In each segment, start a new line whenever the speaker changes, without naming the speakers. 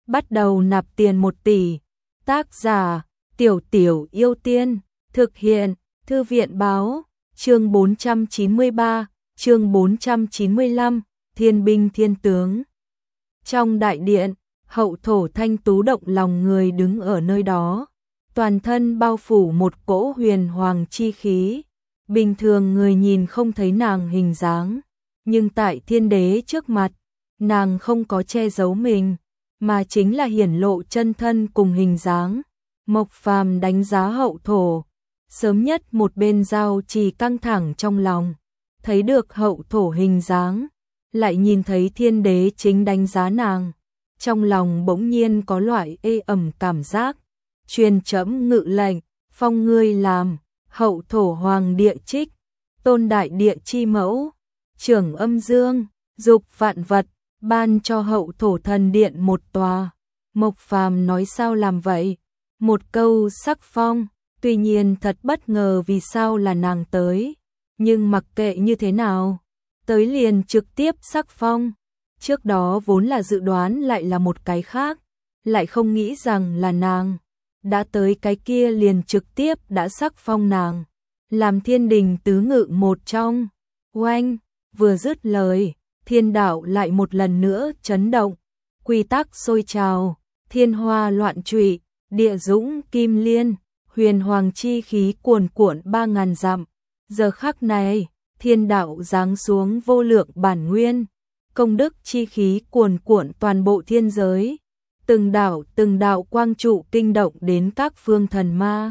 bắt đầu nạp tiền 1 tỷ. Tác giả, Tiểu Tiểu Yêu Tiên, thực hiện, Thư viện báo, chương 493, chương 495, Thiên binh thiên tướng. Trong đại điện, hậu thổ thanh tú động lòng người đứng ở nơi đó, toàn thân bao phủ một cỗ huyền hoàng chi khí. Bình thường người nhìn không thấy nàng hình dáng, nhưng tại thiên đế trước mặt, nàng không có che giấu mình, mà chính là hiển lộ chân thân cùng hình dáng. Mộc Phàm đánh giá hậu thổ, sớm nhất một bên giao trì căng thẳng trong lòng, thấy được hậu thổ hình dáng, lại nhìn thấy thiên đế chính đánh giá nàng, trong lòng bỗng nhiên có loại ê ẩm cảm giác. Truyền trẫm ngự lệnh, phong ngươi làm hậu thổ hoàng địa trích, tôn đại địa chi mẫu, trưởng âm dương, dục vạn vật, ban cho hậu thổ thần điện một tòa. Mộc Phàm nói sao làm vậy? Một câu sắc phong, tuy nhiên thật bất ngờ vì sao là nàng tới, nhưng mặc kệ như thế nào, tới liền trực tiếp sắc phong. Trước đó vốn là dự đoán lại là một cái khác, lại không nghĩ rằng là nàng. Đã tới cái kia liền trực tiếp đã sắc phong nàng, làm thiên đình tứ ngự một trong. Oanh, vừa dứt lời, thiên đạo lại một lần nữa chấn động, quy tắc sôi trào, thiên hoa loạn trụy, địa dũng kim liên, huyền hoàng chi khí cuồn cuộn 3000 dặm. Giờ khắc này, thiên đạo giáng xuống vô lượng bản nguyên, công đức chi khí cuồn cuộn toàn bộ thiên giới. Từng đạo quang trụ kinh động đến các phương thần ma.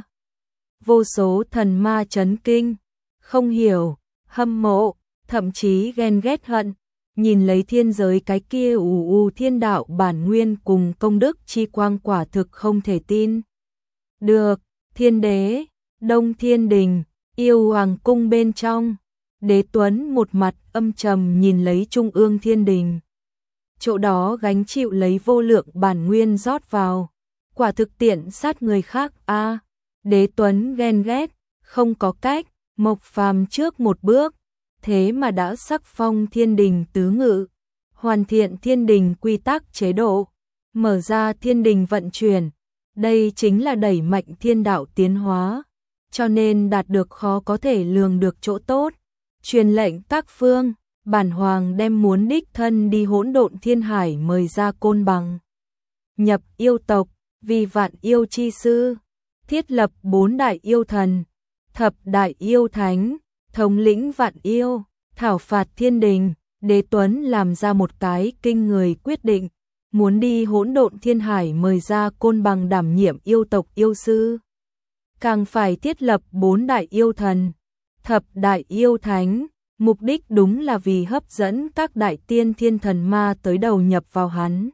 Vô số thần ma chấn kinh, không hiểu, hâm mộ, thậm chí ghen ghét hận, nhìn lấy thiên giới cái kia thiên đạo bản nguyên cùng công đức chi quang quả thực không thể tin. Được, thiên đế, Đông Thiên Đình, yêu hoàng cung bên trong, Đế Tuấn một mặt âm trầm nhìn lấy trung ương thiên đình. Chỗ đó gánh chịu lấy vô lượng bản nguyên rót vào, quả thực tiện sát người khác a. Đế Tuấn ghen ghét, không có cách, Mộc Phàm trước một bước, thế mà đã sắc phong thiên đình tứ ngự, hoàn thiện thiên đình quy tắc chế độ, mở ra thiên đình vận chuyển, đây chính là đẩy mạnh thiên đạo tiến hóa, cho nên đạt được khó có thể lường được chỗ tốt. Truyền lệnh các phương, bản hoàng đem muốn đích thân đi hỗn độn thiên hải mời ra Côn Bằng, nhập yêu tộc, vì vạn yêu chi sư, thiết lập 4 đại yêu thần, thập đại yêu thánh, thống lĩnh vạn yêu, thảo phạt thiên đình. Đế Tuấn làm ra một cái kinh người quyết định, muốn đi hỗn độn thiên hải mời ra Côn Bằng đảm nhiệm yêu tộc yêu sư. Càng phải thiết lập 4 đại yêu thần, thập đại yêu thánh, mục đích đúng là vì hấp dẫn các đại tiên thiên thần ma tới đầu nhập vào hắn.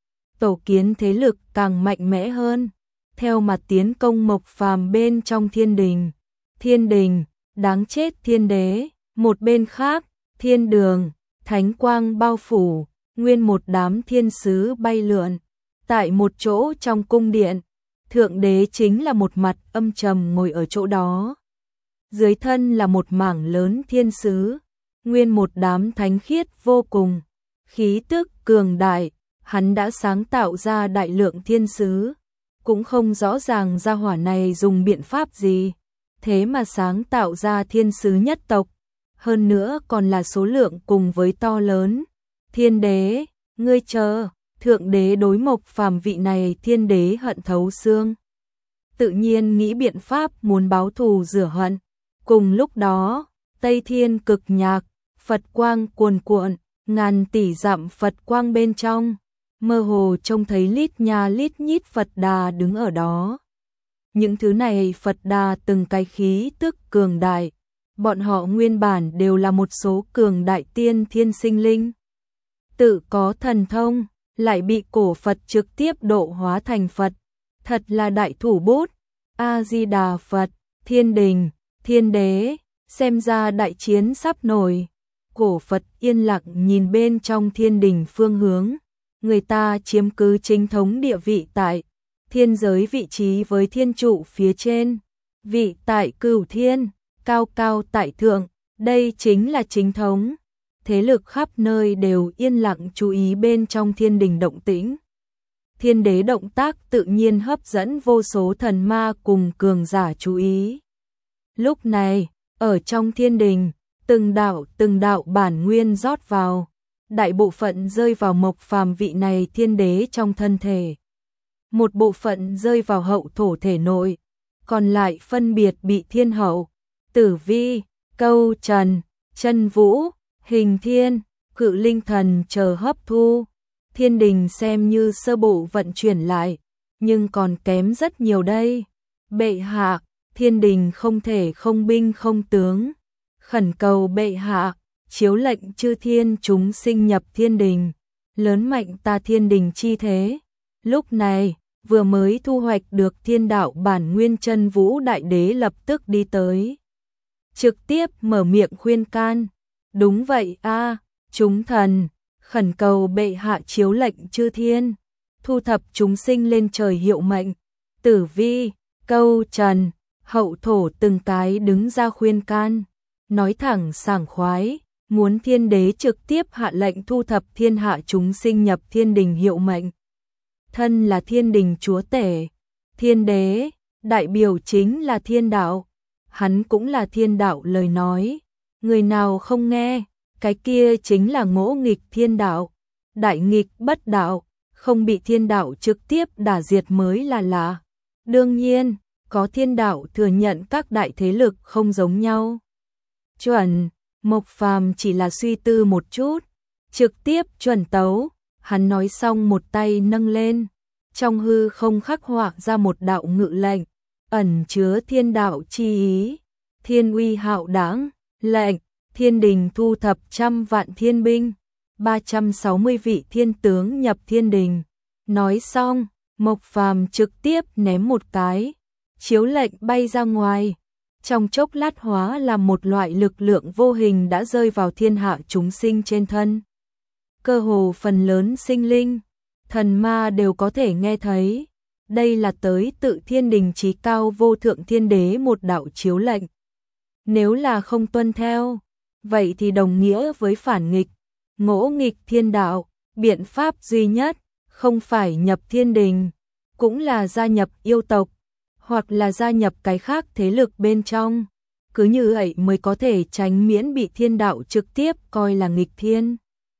Tổ kiến thế lực càng mạnh mẽ hơn, theo mặt tiến công Mộc Phàm bên trong thiên đình. Thiên đình, đáng chết thiên đế, một bên khác, thiên đường, thánh quang bao phủ, nguyên một đám thiên sứ bay lượn. Tại một chỗ trong cung điện, thượng đế chính là một mặt âm trầm ngồi ở chỗ đó. Dưới thân là một mảng lớn thiên sứ, nguyên một đám thánh khiết vô cùng, khí tức cường đại, hắn đã sáng tạo ra đại lượng thiên sứ, cũng không rõ ràng gia hỏa này dùng biện pháp gì, thế mà sáng tạo ra thiên sứ nhất tộc, hơn nữa còn là số lượng cùng với to lớn. Thiên đế, ngươi chờ, thượng đế đối Mộc Phàm vị này thiên đế hận thấu xương, tự nhiên nghĩ biện pháp muốn báo thù rửa hận. Cùng lúc đó, Tây Thiên Cực Nhạc, Phật quang cuồn cuộn, ngàn tỷ dặm Phật quang bên trong, mơ hồ trông thấy lít nha lít nhít Phật Đà đứng ở đó. Những thứ này Phật Đà từng cái khí tức cường đại, bọn họ nguyên bản đều là một số cường đại tiên thiên sinh linh, tự có thần thông, lại bị cổ Phật trực tiếp độ hóa thành Phật, thật là đại thủ bút. A Di Đà Phật. Thiên đình, thiên đế, xem ra đại chiến sắp nổi. Cổ Phật yên lặng nhìn bên trong thiên đình phương hướng, người ta chiếm cứ chính thống địa vị tại thiên giới, vị trí với thiên trụ phía trên, vị tại cửu thiên, cao cao tại thượng, đây chính là chính thống. Thế lực khắp nơi đều yên lặng chú ý bên trong thiên đình động tĩnh. Thiên đế động tác tự nhiên hấp dẫn vô số thần ma cùng cường giả chú ý. Lúc này, ở trong thiên đình, từng đạo bản nguyên rót vào, đại bộ phận rơi vào Mộc Phàm vị này thiên đế trong thân thể. Một bộ phận rơi vào hậu thổ thể nội, còn lại phân biệt bị thiên hậu, tử vi, câu trần, chân vũ, hình thiên, cự linh thần chờ hấp thu. Thiên đình xem như sơ bộ vận chuyển lại, nhưng còn kém rất nhiều đây. Bệ hạ, thiên đình không thể không binh không tướng. Khẩn cầu bệ hạ, chiếu lệnh chư thiên chúng sinh nhập thiên đình, lớn mạnh ta thiên đình chi thế. Lúc này, vừa mới thu hoạch được thiên đạo bản nguyên chân vũ đại đế lập tức đi tới. Trực tiếp mở miệng khuyên can. Đúng vậy a, chúng thần, khẩn cầu bệ hạ chiếu lệnh chư thiên, thu thập chúng sinh lên trời hiệu mệnh. Tử vi, câu trần, hậu thổ từng cái đứng ra khuyên can, nói thẳng sảng khoái, muốn thiên đế trực tiếp hạ lệnh thu thập thiên hạ chúng sinh nhập thiên đình hiệu mệnh. Thân là thiên đình chúa tể, thiên đế, đại biểu chính là thiên đạo, hắn cũng là thiên đạo lời nói, người nào không nghe, cái kia chính là ngỗ nghịch thiên đạo, đại nghịch bất đạo, không bị thiên đạo trực tiếp đả diệt mới là lạ. Đương nhiên, có thiên đạo thừa nhận các đại thế lực không giống nhau. Chuẩn, Mộc Phàm chỉ là suy tư một chút, trực tiếp chuẩn tấu, hắn nói xong một tay nâng lên, trong hư không khắc họa ra một đạo ngự lệnh, ẩn chứa thiên đạo chi ý, thiên uy hạo đãng, lệnh, thiên đình thu thập 100 vạn thiên binh, 360 vị thiên tướng nhập thiên đình. Nói xong, Mộc Phàm trực tiếp ném một cái, chiếu lệnh bay ra ngoài, trong chốc lát hóa là một loại lực lượng vô hình đã rơi vào thiên hạ chúng sinh trên thân. Cơ hồ phần lớn sinh linh, thần ma đều có thể nghe thấy, đây là tới tự thiên đình chí cao vô thượng thiên đế một đạo chiếu lệnh. Nếu là không tuân theo, vậy thì đồng nghĩa với phản nghịch, ngỗ nghịch thiên đạo, biện pháp duy nhất, không phải nhập thiên đình, cũng là gia nhập yêu tộc, hoặc là gia nhập cái khác thế lực bên trong, cứ như vậy mới có thể tránh miễn bị thiên đạo trực tiếp coi là nghịch thiên.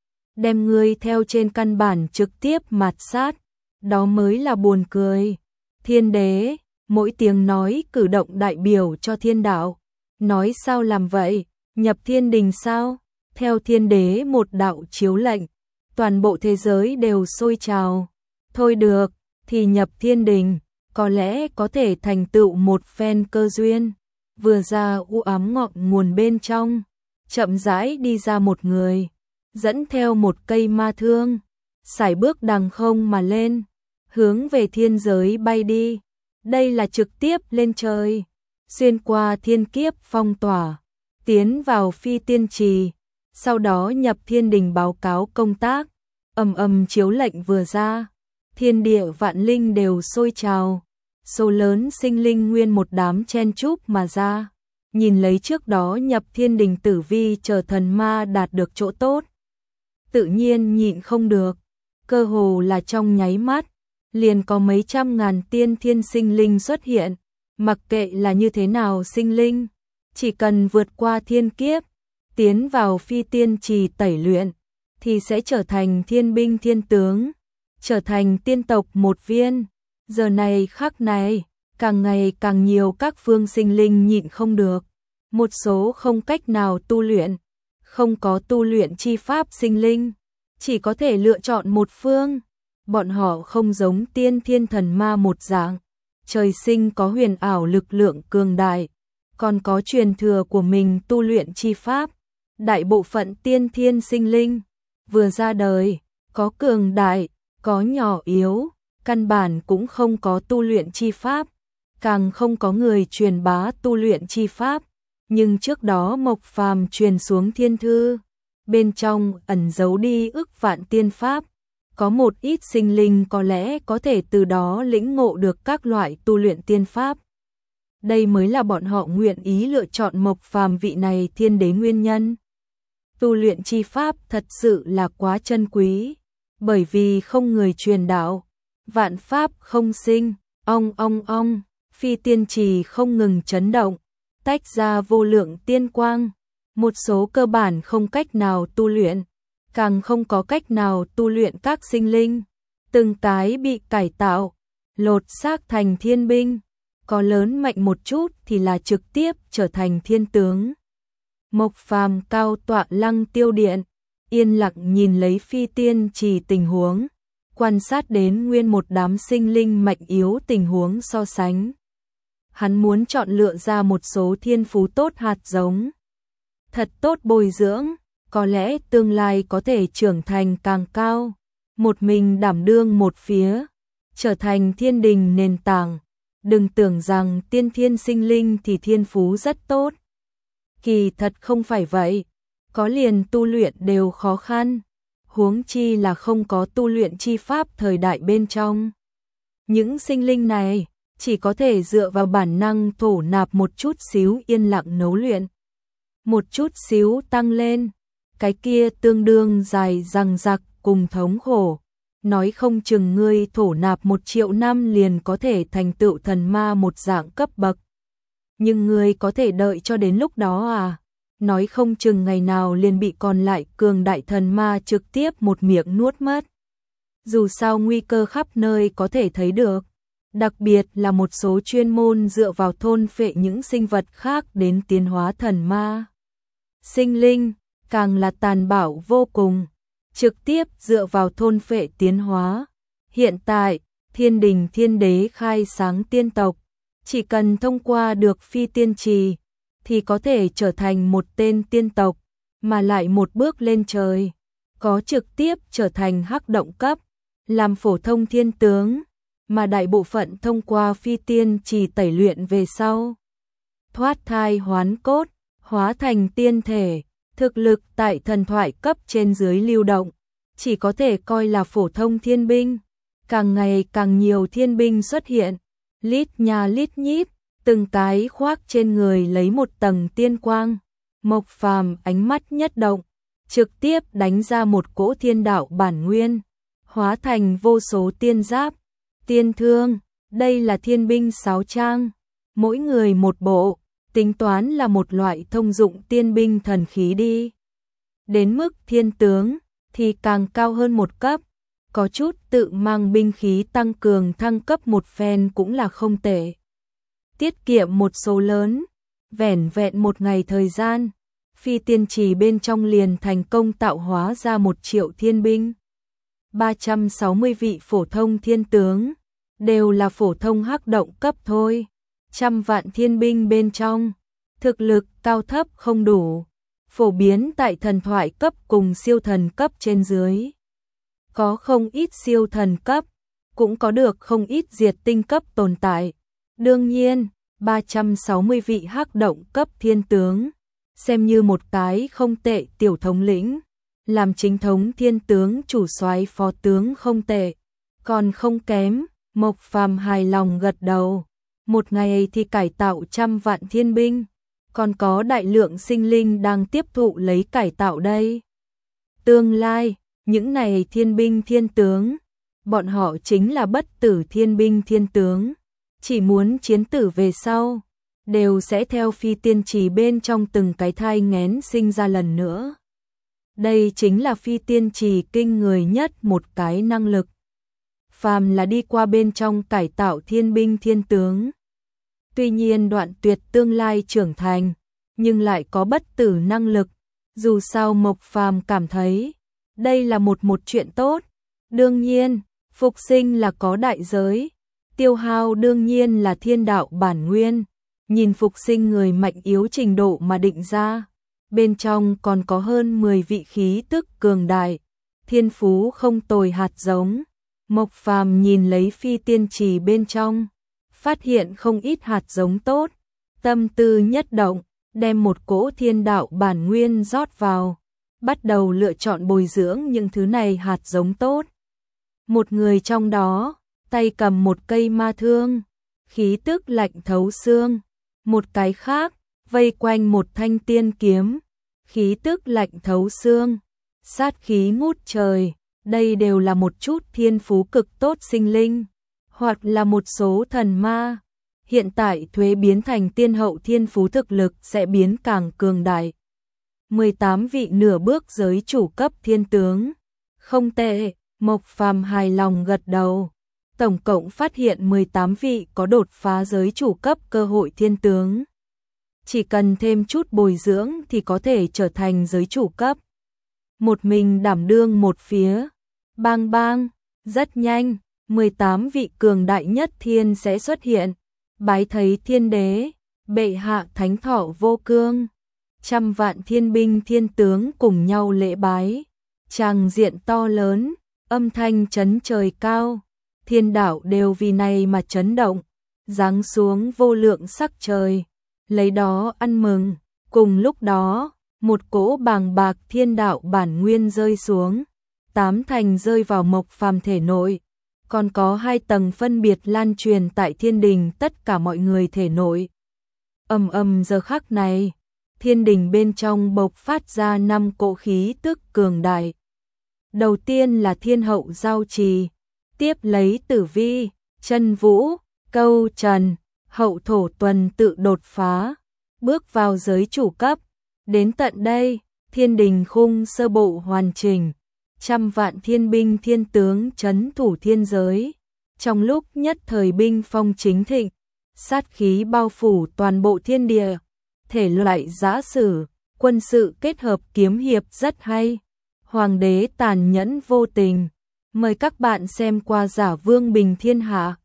Đem ngươi theo trên căn bản trực tiếp mạt sát, đó mới là buồn cười. Thiên đế, mỗi tiếng nói cử động đại biểu cho thiên đạo, nói sao làm vậy, nhập thiên đình sao, theo thiên đế một đạo chiếu lệnh, toàn bộ thế giới đều sôi trào, thôi được, thì nhập thiên đình, có lẽ có thể thành tựu một phen cơ duyên. Vừa ra u ám ngọn nguồn bên trong, chậm rãi đi ra một người, dẫn theo một cây ma thương, sải bước đằng không mà lên, hướng về thiên giới bay đi. Đây là trực tiếp lên trời, xuyên qua thiên kiếp phong tỏa, tiến vào phi tiên trì, sau đó nhập thiên đình báo cáo công tác. Ầm ầm chiếu lệnh vừa ra, thiên địa vạn linh đều sôi trào, số lớn sinh linh nguyên một đám chen chúc mà ra, nhìn lấy trước đó nhập thiên đình tử vi chờ thần ma đạt được chỗ tốt, tự nhiên nhịn không được, cơ hồ là trong nháy mắt, liền có mấy trăm ngàn tiên thiên sinh linh xuất hiện, mặc kệ là như thế nào sinh linh, chỉ cần vượt qua thiên kiếp, tiến vào phi tiên trì tẩy luyện, thì sẽ trở thành thiên binh thiên tướng, trở thành tiên tộc một viên. Giờ này khắc này, càng ngày càng nhiều các phương sinh linh nhịn không được, một số không cách nào tu luyện, không có tu luyện chi pháp sinh linh, chỉ có thể lựa chọn một phương. Bọn họ không giống tiên thiên thần ma một dạng, trời sinh có huyền ảo lực lượng cường đại, còn có truyền thừa của mình tu luyện chi pháp. Đại bộ phận tiên thiên sinh linh vừa ra đời, có cường đại, có nhỏ yếu, căn bản cũng không có tu luyện chi pháp, càng không có người truyền bá tu luyện chi pháp, nhưng trước đó Mộc Phàm truyền xuống thiên thư, bên trong ẩn giấu đi ức vạn tiên pháp, có một ít sinh linh có lẽ có thể từ đó lĩnh ngộ được các loại tu luyện tiên pháp. Đây mới là bọn họ nguyện ý lựa chọn Mộc Phàm vị này thiên đế nguyên nhân. Tu luyện chi pháp thật sự là quá chân quý, bởi vì không người truyền đạo, Vạn pháp không sinh, ong, phi tiên trì không ngừng chấn động, tách ra vô lượng tiên quang, một số cơ bản không cách nào tu luyện, càng không có cách nào tu luyện các sinh linh, từng cái bị cải tạo, lột xác thành thiên binh, có lớn mạnh một chút thì là trực tiếp trở thành thiên tướng. Mộc Phàm cao tọa Lăng Tiêu Điện, yên lặng nhìn lấy phi tiên trì tình huống, quan sát đến nguyên một đám sinh linh mạnh yếu tình huống so sánh. Hắn muốn chọn lựa ra một số thiên phú tốt hạt giống, thật tốt bồi dưỡng, có lẽ tương lai có thể trưởng thành càng cao, một mình đảm đương một phía, trở thành thiên đình nền tảng. Đừng tưởng rằng tiên thiên sinh linh thì thiên phú rất tốt. Kỳ thật không phải vậy, có liền tu luyện đều khó khăn, huống chi là không có tu luyện chi pháp thời đại bên trong. Những sinh linh này chỉ có thể dựa vào bản năng thổ nạp một chút xíu yên lặng nấu luyện. Một chút xíu tăng lên, cái kia tương đương dài dằng dặc cùng thống khổ. Nói không chừng ngươi thổ nạp 1 triệu năm liền có thể thành tựu thần ma một dạng cấp bậc. Nhưng ngươi có thể đợi cho đến lúc đó à? Nói không chừng ngày nào liền bị còn lại cường đại thần ma trực tiếp một miệng nuốt mất. Dù sao nguy cơ khắp nơi có thể thấy được, đặc biệt là một số chuyên môn dựa vào thôn phệ những sinh vật khác đến tiến hóa thần ma. Sinh linh, càng là tàn bạo vô cùng, trực tiếp dựa vào thôn phệ tiến hóa. Hiện tại, thiên đình thiên đế khai sáng tiên tộc, chỉ cần thông qua được phi tiên trì, thì có thể trở thành một tên tiên tộc, mà lại một bước lên trời, có trực tiếp trở thành hắc động cấp, làm phổ thông thiên tướng, mà đại bộ phận thông qua phi tiên trì tẩy luyện về sau. Thoát thai hoán cốt, hóa thành tiên thể, thực lực tại thần thoại cấp trên dưới lưu động, chỉ có thể coi là phổ thông thiên binh. Càng ngày càng nhiều thiên binh xuất hiện, lít nhà lít nhít, từng cái khoác trên người lấy một tầng tiên quang. Mộc Phàm ánh mắt nhất động, trực tiếp đánh ra một cỗ thiên đạo bản nguyên, hóa thành vô số tiên giáp, tiên thương. Đây là thiên binh 6 trang, mỗi người một bộ, tính toán là một loại thông dụng tiên binh thần khí đi. Đến mức thiên tướng thì càng cao hơn một cấp, có chút tự mang binh khí tăng cường thăng cấp một phen cũng là không tệ. Tiết kiệm một số lớn, vẻn vẹn một ngày thời gian, phi tiên trì bên trong liền thành công tạo hóa ra 1 triệu thiên binh. 360 vị phổ thông thiên tướng, đều là phổ thông hắc động cấp thôi. 100 vạn thiên binh bên trong, thực lực cao thấp không đủ, phổ biến tại thần thoại cấp cùng siêu thần cấp trên dưới. Có không ít siêu thần cấp, cũng có được không ít diệt tinh cấp tồn tại. Đương nhiên, 360 vị hắc động cấp thiên tướng, xem như một cái không tệ tiểu thống lĩnh, làm chính thống thiên tướng chủ soái phó tướng không tệ, còn không kém. Mộc Phàm hài lòng gật đầu, một ngày thì cải tạo 100 vạn thiên binh, còn có đại lượng sinh linh đang tiếp thụ lấy cải tạo đây. Tương lai, những này thiên binh thiên tướng, bọn họ chính là bất tử thiên binh thiên tướng, chỉ muốn chiến tử về sau, đều sẽ theo phi tiên trì bên trong từng cái thai nghén sinh ra lần nữa. Đây chính là phi tiên trì kinh người nhất một cái năng lực. Phàm là đi qua bên trong cải tạo thiên binh thiên tướng, tuy nhiên đoạn tuyệt tương lai trưởng thành, nhưng lại có bất tử năng lực. Dù sao Mộc Phàm cảm thấy đây là một chuyện tốt. Đương nhiên, phục sinh là có đại giới, tiêu hao đương nhiên là thiên đạo bản nguyên, nhìn phục sinh người mạnh yếu trình độ mà định ra. Bên trong còn có hơn 10 vị khí tức cường đại, thiên phú không tồi hạt giống. Mộc Phàm nhìn lấy phi tiên trì bên trong, phát hiện không ít hạt giống tốt, tâm tư nhất động, đem một cỗ thiên đạo bản nguyên rót vào, bắt đầu lựa chọn bồi dưỡng những thứ này hạt giống tốt. Một người trong đó, tay cầm một cây ma thương, khí tức lạnh thấu xương, một cái khác, vây quanh một thanh tiên kiếm, khí tức lạnh thấu xương, sát khí ngút trời, Đây đều là một chút thiên phú cực tốt sinh linh, hoặc là một số thần ma. Hiện tại thuế biến thành tiên hậu thiên phú thực lực sẽ biến càng cường đại. 18 vị nửa bước giới chủ cấp thiên tướng. Không tệ, Mộc Phàm hài lòng gật đầu. Tổng cộng phát hiện 18 vị có đột phá giới chủ cấp cơ hội thiên tướng. Chỉ cần thêm chút bồi dưỡng thì có thể trở thành giới chủ cấp. Một mình đảm đương một phía. Bang bang, rất nhanh, 18 vị cường đại nhất thiên sẽ xuất hiện. Bái thấy thiên đế, bệ hạ thánh thọ vô cương. Trăm vạn thiên binh thiên tướng cùng nhau lễ bái. Tràng diện to lớn, âm thanh chấn trời cao. Thiên đạo đều vì này mà chấn động. Giáng xuống vô lượng sắc trời. Lấy đó ăn mừng. Cùng lúc đó, một cỗ bàng bạc thiên đạo bản nguyên rơi xuống. 8 thành rơi vào Mộc Phàm thể nội. Còn có 2 tầng phân biệt lan truyền tại thiên đình tất cả mọi người thể nội. Giờ khắc này, thiên đình bên trong bộc phát ra 5 cỗ khí tức cường đại. Đầu tiên là thiên hậu giao trì, tiếp lấy tử vi, chân vũ, câu trần, hậu thổ tuần tự đột phá, bước vào giới chủ cấp. Đến tận đây, thiên đình khung sơ bộ hoàn chỉnh. Trăm vạn thiên binh thiên tướng trấn thủ thiên giới. Trong lúc nhất thời binh phong chính thịnh, sát khí bao phủ toàn bộ thiên địa. Thể loại giã sử, quân sự kết hợp kiếm hiệp rất hay. Hoàng đế tàn nhẫn vô tình. Mời các bạn xem qua Giả Vương Bình Thiên Hạ.